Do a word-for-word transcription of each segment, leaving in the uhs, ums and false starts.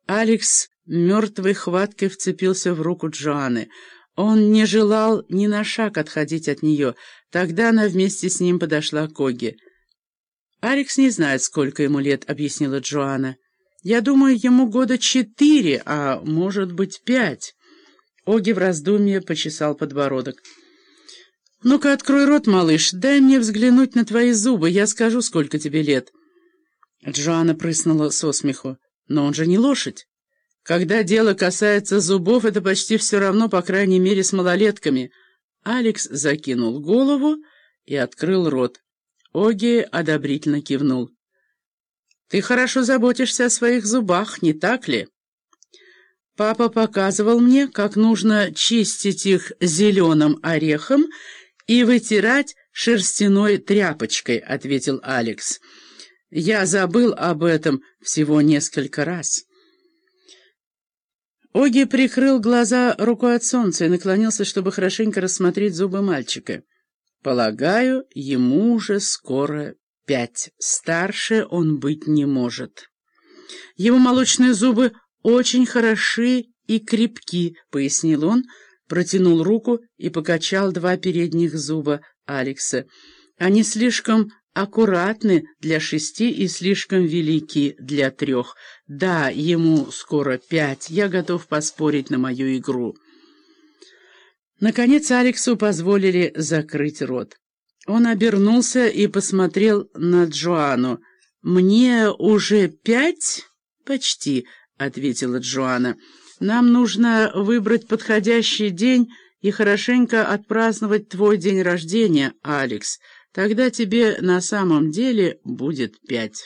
Алекс мертвой хваткой вцепился в руку Джоанны. Он не желал ни на шаг отходить от нее. Тогда она вместе с ним подошла к Огги. «Алекс не знает, сколько ему лет», — объяснила Джоанна. «Я думаю, ему года четыре, а может быть пять». Огги в раздумье почесал подбородок. «Ну-ка, открой рот, малыш, дай мне взглянуть на твои зубы, я скажу, сколько тебе лет». Джоанна прыснула со смеху. «Но он же не лошадь. Когда дело касается зубов, это почти все равно, по крайней мере, с малолетками». Алекс закинул голову и открыл рот. Огги одобрительно кивнул. «Ты хорошо заботишься о своих зубах, не так ли?» «Папа показывал мне, как нужно чистить их зеленым орехом и вытирать шерстяной тряпочкой», — ответил Алекс. «Я забыл об этом всего несколько раз». Огги прикрыл глаза рукой от солнца и наклонился, чтобы хорошенько рассмотреть зубы мальчика. «Полагаю, ему уже скоро пять. Старше он быть не может. Его молочные зубы очень хороши и крепки», — пояснил он, протянул руку и покачал два передних зуба Алекса. «Они слишком аккуратны для шести и слишком велики для трех. Да, ему скоро пять. Я готов поспорить на мою игру». Наконец Алексу позволили закрыть рот. Он обернулся и посмотрел на Джоанну. «Мне уже пять?» «Почти», — ответила Джоанна. «Нам нужно выбрать подходящий день и хорошенько отпраздновать твой день рождения, Алекс. Тогда тебе на самом деле будет пять».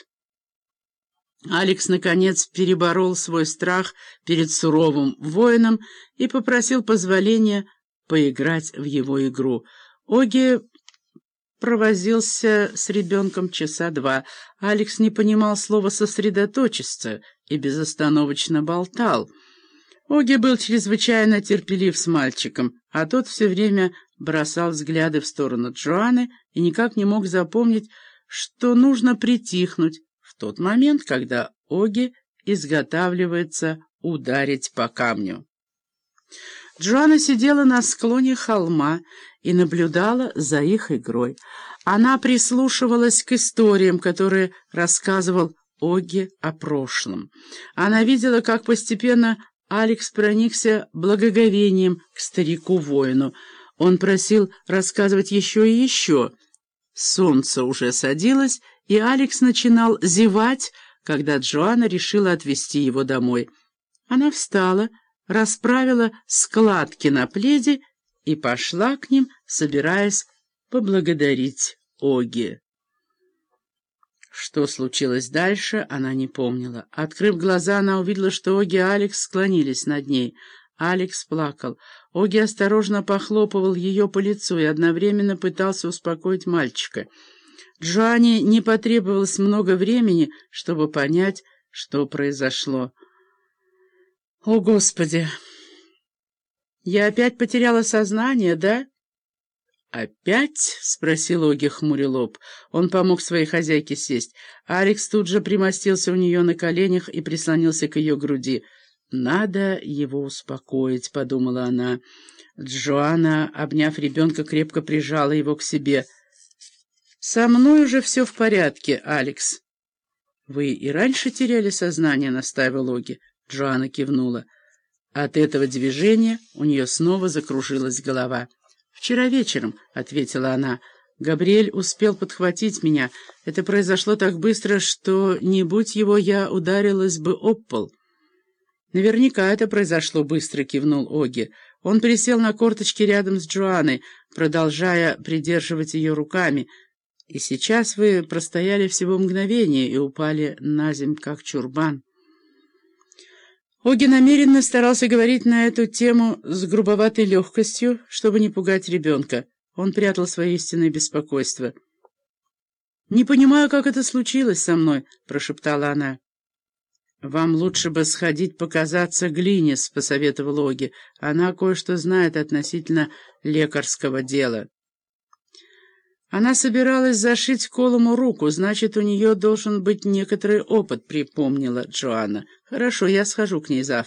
Алекс, наконец, переборол свой страх перед суровым воином и попросил позволения поиграть в его игру. Огги провозился с ребенком часа два. Алекс не понимал слова «сосредоточиться» и безостановочно болтал. Огги был чрезвычайно терпелив с мальчиком, а тот все время бросал взгляды в сторону Джоанны и никак не мог запомнить, что нужно притихнуть в тот момент, когда Огги изготавливается ударить по камню. Джоанна сидела на склоне холма и наблюдала за их игрой. Она прислушивалась к историям, которые рассказывал Огги о прошлом. Она видела, как постепенно Алекс проникся благоговением к старику-воину. Он просил рассказывать еще и еще. Солнце уже садилось, и Алекс начинал зевать, когда Джоанна решила отвезти его домой. Она встала, расправила складки на пледе и пошла к ним, собираясь поблагодарить Огги. Что случилось дальше, она не помнила. Открыв глаза, она увидела, что Огги и Алекс склонились над ней. Алекс плакал. Огги осторожно похлопывал ее по лицу и одновременно пытался успокоить мальчика. Джоанне не потребовалось много времени, чтобы понять, что произошло. «О, Господи! Я опять потеряла сознание, да?» «Опять?» — спросил Огги, хмуря лоб. Он помог своей хозяйке сесть. Алекс тут же примостился у нее на коленях и прислонился к ее груди. «Надо его успокоить», — подумала она. Джоанна, обняв ребенка, крепко прижала его к себе. «Со мной уже все в порядке, Алекс». «Вы и раньше теряли сознание?» — настаивал Огги. Джоанна кивнула. От этого движения у нее снова закружилась голова. «Вчера вечером», — ответила она, — «Габриэль успел подхватить меня. Это произошло так быстро, что, не будь его, я ударилась бы об пол». «Наверняка это произошло быстро», — кивнул Огги. Он присел на корточки рядом с Джоанной, продолжая придерживать ее руками. «И сейчас вы простояли всего мгновение и упали на земь, как чурбан». Огги намеренно старался говорить на эту тему с грубоватой легкостью, чтобы не пугать ребенка. Он прятал свое истинное беспокойство. «Не понимаю, как это случилось со мной», — прошептала она. «Вам лучше бы сходить показаться Глинис», — посоветовал Огги. «Она кое-что знает относительно лекарского дела». Она собиралась зашить Колуму руку, значит, у нее должен быть некоторый опыт, припомнила Джоанна. Хорошо, я схожу к ней завтра.